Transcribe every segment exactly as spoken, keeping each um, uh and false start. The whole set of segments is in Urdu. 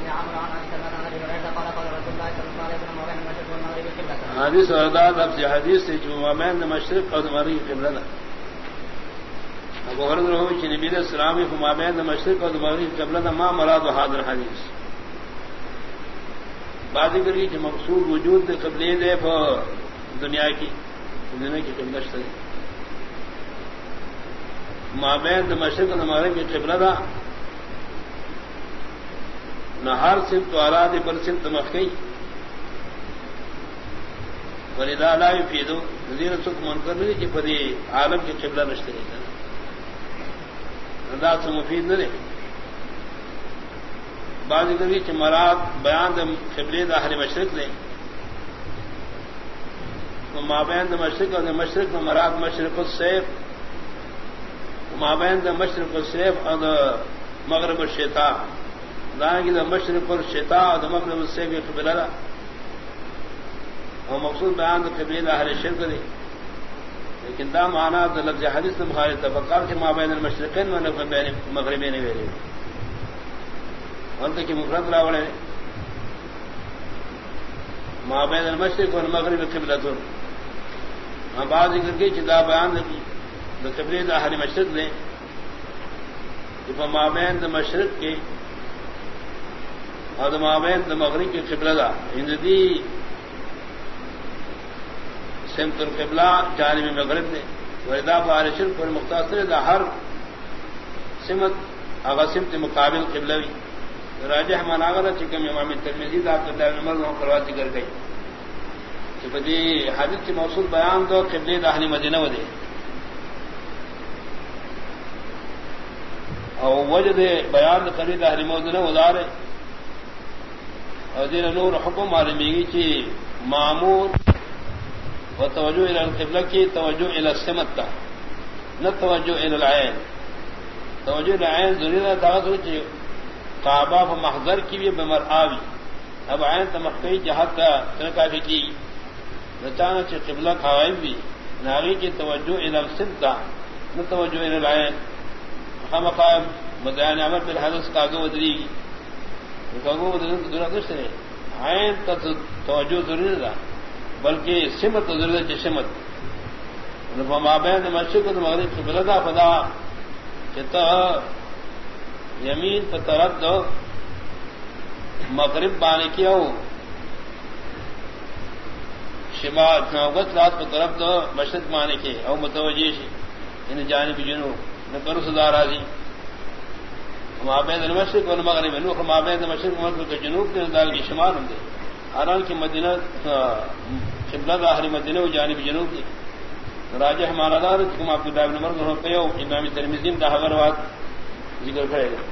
حدیث ارداد اب سے حدیث سے جو مابین مشرق اور مغرب قبلہ ابو ہرر ہو کہ نبی علیہ السلام کو مابین مشرق اور مغرب قبلہ ما مراد حاضر حدیث بازی کری کہ مقصود وجود قبلے دے دنیا کی دنیا کی قبلہ سے مابین مشرق اور مغرب کی قبلہ دا نہ ہر صرف تو آراد پر صرف مخی ولدا لا يفيدو نذير سوق منکر نہیں کہ پدی عالم کی قبلہ نشتے ہے انداز سے مفید نہیں بعض کبھی کہ مراد بیان د قبلے د اہل مشرق نے تو مابین د مشرق اور مشرق میں مراد مشرق السیف مابین د مشرق السیف اور مغرب الشتاء داں کی مشرق الشتاء اور مغرب السیف کی قبلہ اور مقصود بیان تو قبیل اہل شرک دی لیکن دا معنی دا لفظ حدیث مخالف تفکر کے مابین المشرقین و مغربین ویلے وانتا کی مفرد راولے مابین المشرق و المغرب قبلتون ہم بعض ذکر کی چدا بیان دا قبیل اہل مشرق دے کہ مابین دا مشرق کی اور دا مابین دا مغرب کی قبلہ دا ہند دی سمت القبلہ جانب مغرب نے وردہ بار شرک اور مختصر دا ہر سمت اغا سمت مقابل قبلوی راجح مناغرہ چکم امام ترمذی دا عبداللہ بن عمر قروا ذکر گئی کہ بدی حدیث کی موصول بیان دو قبلے دا اہل مدینہ ودے اور وجد بیان دا قبلے دا اہل مدینہ ودارے اور دین نور حکم عالمیگی چی معمور وتوجہ الى القبلہ کی توجہ الى السمت تا نہ توجہ الى العین توجہ الى العین ضروری دعوت کی کعبہ و محضر کی بھی بمرآوی اب عین تمقی جہاد کا ترکا کی نچانا چ قبلہ قائم بھی ناغی کی توجہ الى السمت تا نہ توجہ الى العین ہم قائم مدعان عمل بالحدث کاغو ودری کاغو ودری ضرورت ہے عین توجہ ضروری ہے بلکہ سمت ضرورت ہے سمت مابین مشرق و مغرب قبلہ دا فدا چتا یمین پر طرف دو مغرب بانے کیا ہو شمال نوبت رات پر طرف دو مشرق بانے کے او متوجہ ان جانب جنوب نہ کرو سزا راضی مابین المشرق و مغرب نو مابین مشرق و مغرب کے جنوب کے دال کی شمال ہوں گے حالان کی مدینہ قبلہ اہل مدینہ و جانب جنوب کی راجح ہمارا دار کم آپ کو دائب نمبر گھروں پہ ہو امام ترمذی دا خبر بات ذکر کرے گا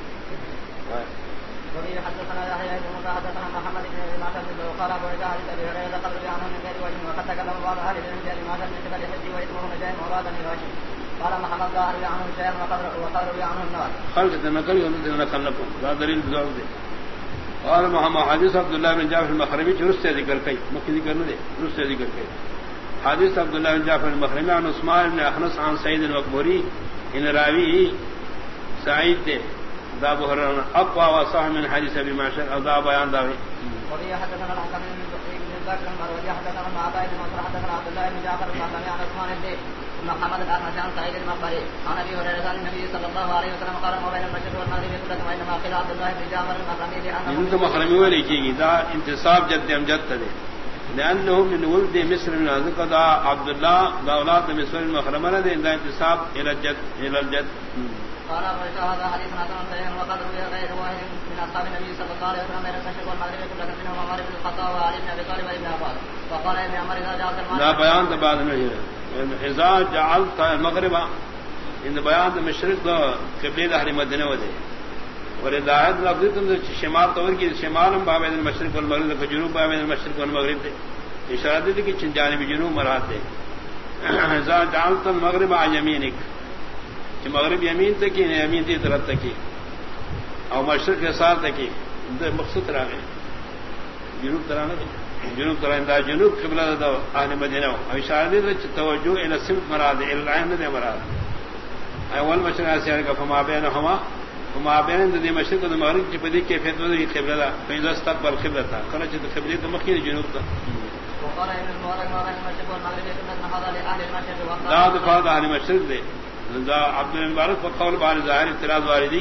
خلق نقل نقل نقل دلیل بزرگ دے اور محمد حدیث عبداللہ بن جعفر المخرمی درست سے ذکر کئی مکی ذکر نہ دے درست سے ذکر کئی حدیث عبداللہ بن جعفر المخرمی عن عثمان بن اخنس عن سعید المقبوری ان راوی سعید دے دا بحران اقوى وصح من حدیث ابی معشر او دا بیان داوی وفي حدثنا الحكم بن ذكر المروزي حدثنا مع عبد المنصور حدثنا عبد الله بن جعفر المخرمي عن عثمان بن محمد الأخنس عن سعيد المقبري عن ابي هريره عن النبي صلى الله عليه وسلم قال ما بين المشرق والمغرب قبلة وانما قيل عبد الله بن جعفر المخرمي لانه ان مخرمي ولی کی دا انتصاب جد امجد تھے لانه من ولد مصر من ذکر عبد الله اولاد مصر المخرمه نے دا انتصاب الى الجد الى الجد قال هذا حديث حسن صحيح وقد روي غير واحد من اصحاب النبي صلى الله عليه وسلم بين المشرق والمغرب قبلة منهم عمر بن الخطاب وعلي بن ابي طالب وابن عباس وقال ابن عمر اذا جعلت المغرب لا بیان تو بعد میں ہے اذا جعلت المغرب ان بیان مشرق قبلہ اہل مدینہ ودے اور ہدایت لفظ تم شمال طور کی شمال باب المشرق والمغرب کا جنوب باب المشرق والمغرب دے اشارہ دی کہ جانب جنوب مراد ہے اذا جعلت المغرب عن يمينك کہ مغرب یمین تک ہی یمین دی طرف تک ہی اور مشرق کے ساتھ تک ہی مقصود رہ گئے جنوب طرح نہ جنوب طرح دا جنوب قبلہ دا اہل مدینہ اور اشارہ دی توجہ الى السمت مراد الى العین دے مراد اول مشرق اسیار کا فما بینہما وما بين ذي مشرق والمغرب کی بدی کیفیت وہی قبلہ تھا فیض استقبال قبلہ تھا خرچ تو قبلہ تو مخیر جنوب تھا وقال ابن المبارك ما بين المشرق والمغرب سنة هذا لأهل المشرق وقال لا دفاع اهل المشرق دے ذا عبد المبارک وقول بعض ظاہر اعتراض واردی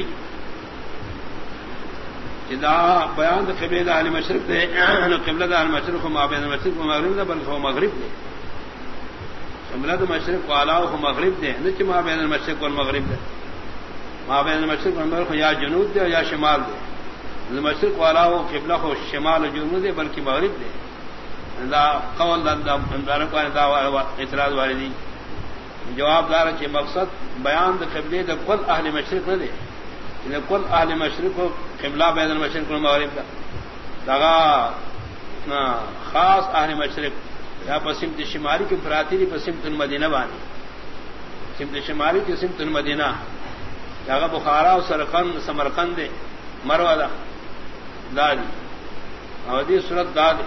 جدا بیان قبلہ اہل مشرق دے قبلہ اہل مشرق ما بين المشرق والمغرب بلکہ وہ مغرب دے قبلہ مشرق والا وہ مغرب دے نہ کہ ما بين المشرق والمغرب دے ما بين المشرق والمغرب یا جنوب دے یا شمال دے مشرق والا وہ قبلہ کو شمال و جنوب دے بلکہ مغرب دے دا قول دا اندار کو دا اعتراض واردی جواب دار کہ مقصد بیان دا قبلے دا کل اہل مشرق نہ دے کہ کل اہل مشرق کو قبلہ بین المشرق والمغرب دا دا خاص اہل مشرق یا پسمت شمالی کی فراتری پسمت المدینہ بانی سمت شمالی کی سمت المدینہ یا بخارا و سرقند سمرقند مروہ دا دادی اودی صورت دادی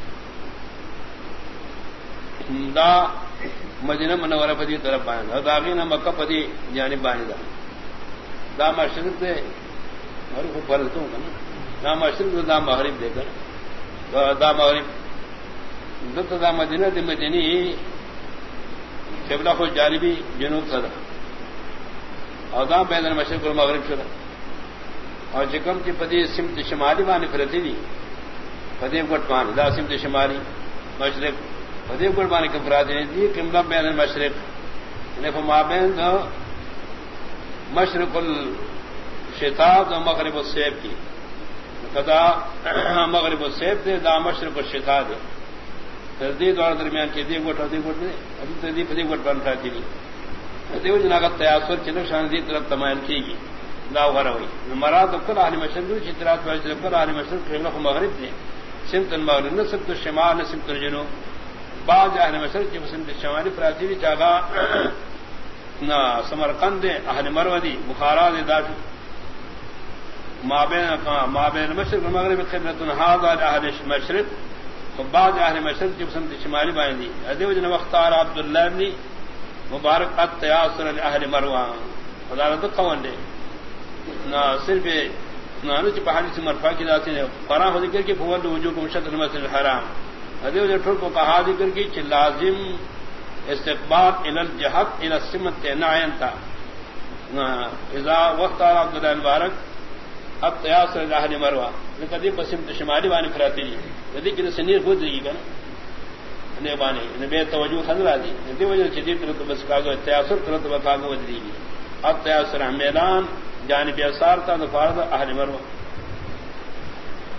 دا مدینہ منورہ پدی طرف باندھا داغینا مکہ پدی جانب باندھا دا مشرق دے اور کو فرضوں کا نا دا مشرق دا مغرب دے کر دا مغرب دت دا مدینہ دی مدینی قبلہ کو جانبی جنوب صدا اور دا بین المشرق والمغرب شدا اور جکم کی پدی سمت شمالی باندھ پھرتی دی پدی گٹ مان دا سمت شمالی مشرق پدی گٹ باندھ کے فرادی دی قبلہ بین المشرق یعنی فما بین دا مشرق الشتاب دا مغرب السیب کی کدا مغرب السیب دے دا مشرق الشتاب دے تردید اور درمیان کی دی گٹ دی گٹ دے ابھی تردید پدی گٹ باندھ پھرتی دی دیو جناغت تیاسر چنو شان دی طرف تمائل کی گی لا غرا ہوئی مراد کل اہل مشرق کی اطلاعات پر کل اہل مشرق قبلہ مغرب نے سمت المغرب نہ سمت الشمال نہ سمت الجنوب بعض اہل مشرق کی سمت الشمالی فراتی چاگا نہ سمرقند اہل مروہ بخارا دے داش مابین مابین المشرق والمغرب قبلۃ هذا اہل المشرق بعض اہل مشرق کی سمت شمالی باندھی دیو جن وختار عبداللہ ابن مبارک التیاسر اہل مروہ خدارت قوان دے نہ صرف نہ چ پہاڑی سے مرفا کی ذات نے قرآن ہو ذکر کی فول وجوہ مشتر المسجد الحرام ادیو جو ٹھڑ کو کہا ذکر کی چ لازم استقبال الى الجهت الى السمت نعین تا اذا وقت عبد الله المبارک التیاسر اہل مروہ لقد بسمت شمالی وانی فراتی ردی کہ سنیر خود دی گا نے بانے نے بے توجہ خضرا دی دی وجہ شدید طرف بس کاغذ تیاسر طرف کاغذ ودی اب تیاسر میدان جانب اثار تا فرض اہل مروہ